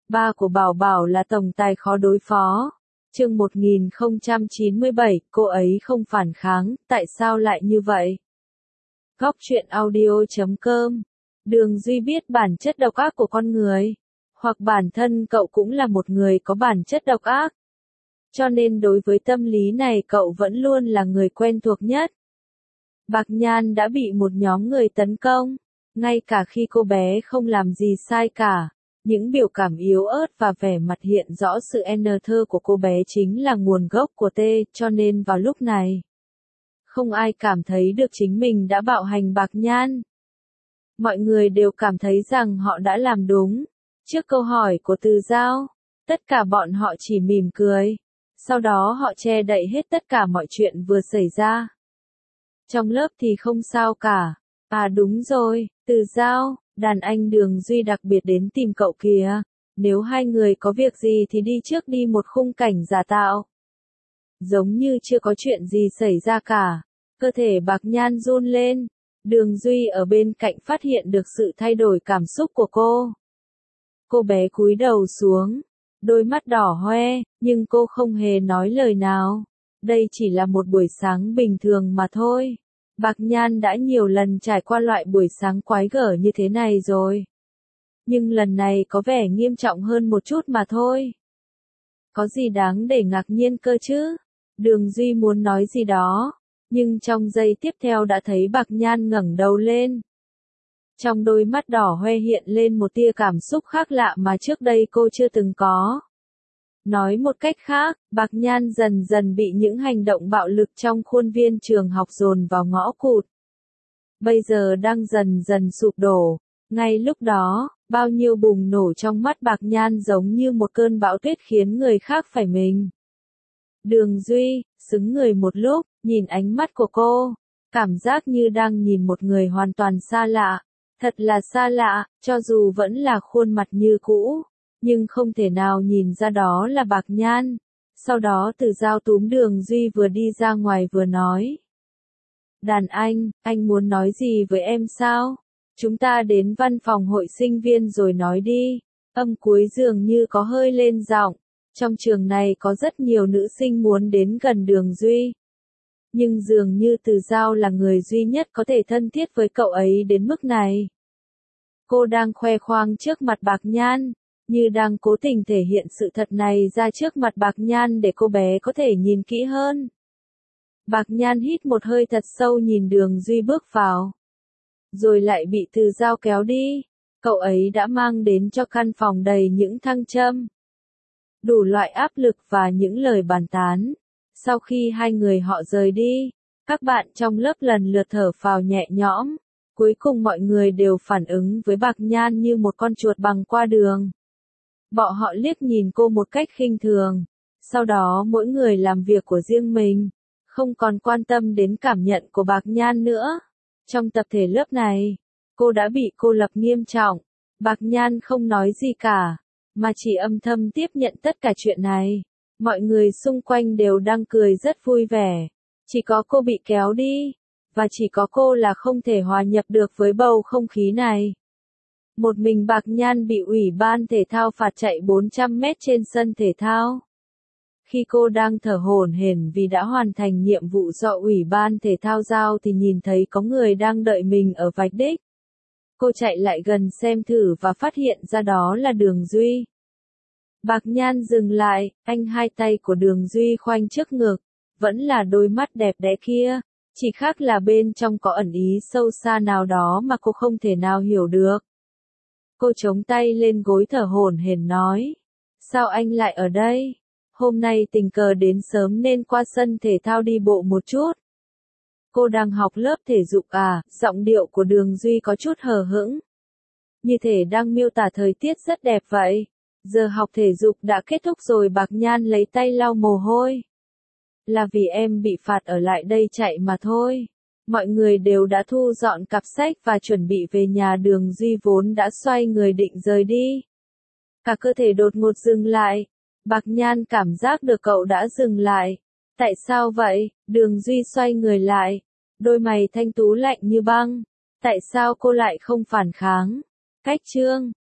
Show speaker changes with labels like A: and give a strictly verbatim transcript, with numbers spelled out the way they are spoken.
A: Ba của Bảo Bảo là tổng tài khó đối phó. Chương một nghìn không trăm chín mươi bảy, cô ấy không phản kháng, tại sao lại như vậy? Góc truyện audio chấm com. Đường Duy biết bản chất độc ác của con người, hoặc bản thân cậu cũng là một người có bản chất độc ác. Cho nên đối với tâm lý này cậu vẫn luôn là người quen thuộc nhất. Bạc Nhan đã bị một nhóm người tấn công, ngay cả khi cô bé không làm gì sai cả. Những biểu cảm yếu ớt và vẻ mặt hiện rõ sự n thơ của cô bé chính là nguồn gốc của T, cho nên vào lúc này, không ai cảm thấy được chính mình đã bạo hành Bạc Nhan. Mọi người đều cảm thấy rằng họ đã làm đúng. Trước câu hỏi của Từ Giao, tất cả bọn họ chỉ mỉm cười. Sau đó họ che đậy hết tất cả mọi chuyện vừa xảy ra. Trong lớp thì không sao cả. À đúng rồi, Từ Giao, đàn anh Đường Duy đặc biệt đến tìm cậu kìa. Nếu hai người có việc gì thì đi trước đi một khung cảnh giả tạo. Giống như chưa có chuyện gì xảy ra cả. Cơ thể Bạc Nhan run lên. Đường Duy ở bên cạnh phát hiện được sự thay đổi cảm xúc của cô. Cô bé cúi đầu xuống, đôi mắt đỏ hoe, nhưng cô không hề nói lời nào. Đây chỉ là một buổi sáng bình thường mà thôi. Bạc Nhan đã nhiều lần trải qua loại buổi sáng quái gở như thế này rồi. Nhưng lần này có vẻ nghiêm trọng hơn một chút mà thôi. Có gì đáng để ngạc nhiên cơ chứ? Đường Duy muốn nói gì đó, nhưng trong giây tiếp theo đã thấy Bạc Nhan ngẩng đầu lên. Trong đôi mắt đỏ hoe hiện lên một tia cảm xúc khác lạ mà trước đây cô chưa từng có. Nói một cách khác, Bạc Nhan dần dần bị những hành động bạo lực trong khuôn viên trường học dồn vào ngõ cụt. Bây giờ đang dần dần sụp đổ. Ngay lúc đó, bao nhiêu bùng nổ trong mắt Bạc Nhan giống như một cơn bão tuyết khiến người khác phải mình. Đường Duy, xứng người một lúc, nhìn ánh mắt của cô, cảm giác như đang nhìn một người hoàn toàn xa lạ. Thật là xa lạ, cho dù vẫn là khuôn mặt như cũ, nhưng không thể nào nhìn ra đó là Bạc Nhan. Sau đó Từ Giao túm Đường Duy vừa đi ra ngoài vừa nói. Đàn anh, anh muốn nói gì với em sao? Chúng ta đến văn phòng hội sinh viên rồi nói đi. Âm cuối dường như có hơi lên giọng. Trong trường này có rất nhiều nữ sinh muốn đến gần Đường Duy. Nhưng dường như Từ Giao là người duy nhất có thể thân thiết với cậu ấy đến mức này. Cô đang khoe khoang trước mặt Bạc Nhan, như đang cố tình thể hiện sự thật này ra trước mặt Bạc Nhan để cô bé có thể nhìn kỹ hơn. Bạc Nhan hít một hơi thật sâu nhìn Đường Duy bước vào. Rồi lại bị Từ Giao kéo đi. Cậu ấy đã mang đến cho căn phòng đầy những thăng châm, đủ loại áp lực và những lời bàn tán. Sau khi hai người họ rời đi, các bạn trong lớp lần lượt thở phào nhẹ nhõm. Cuối cùng mọi người đều phản ứng với Bạc Nhan như một con chuột bằng qua đường. Bọn họ liếc nhìn cô một cách khinh thường. Sau đó mỗi người làm việc của riêng mình, không còn quan tâm đến cảm nhận của Bạc Nhan nữa. Trong tập thể lớp này, cô đã bị cô lập nghiêm trọng. Bạc Nhan không nói gì cả, mà chỉ âm thầm tiếp nhận tất cả chuyện này. Mọi người xung quanh đều đang cười rất vui vẻ. Chỉ có cô bị kéo đi. Và chỉ có cô là không thể hòa nhập được với bầu không khí này. Một mình Bạc Nhan bị Ủy ban Thể thao phạt chạy bốn trăm mét trên sân thể thao. Khi cô đang thở hổn hển vì đã hoàn thành nhiệm vụ do Ủy ban Thể thao giao thì nhìn thấy có người đang đợi mình ở vạch đích. Cô chạy lại gần xem thử và phát hiện ra đó là Đường Duy. Bạc Nhan dừng lại, anh hai tay của Đường Duy khoanh trước ngực, vẫn là đôi mắt đẹp đẽ kia. Chỉ khác là bên trong có ẩn ý sâu xa nào đó mà cô không thể nào hiểu được. Cô chống tay lên gối thở hổn hển nói. Sao anh lại ở đây? Hôm nay tình cờ đến sớm nên qua sân thể thao đi bộ một chút. Cô đang học lớp thể dục à? Giọng điệu của Đường Duy có chút hờ hững. Như thể đang miêu tả thời tiết rất đẹp vậy. Giờ học thể dục đã kết thúc rồi. Bạc Nhan lấy tay lau mồ hôi. Là vì em bị phạt ở lại đây chạy mà thôi. Mọi người đều đã thu dọn cặp sách và chuẩn bị về nhà. Đường Duy vốn đã xoay người định rời đi. Cả cơ thể đột ngột dừng lại. Bạc Nhan cảm giác được cậu đã dừng lại. Tại sao vậy? Đường Duy xoay người lại. Đôi mày thanh tú lạnh như băng. Tại sao cô lại không phản kháng? Cách chương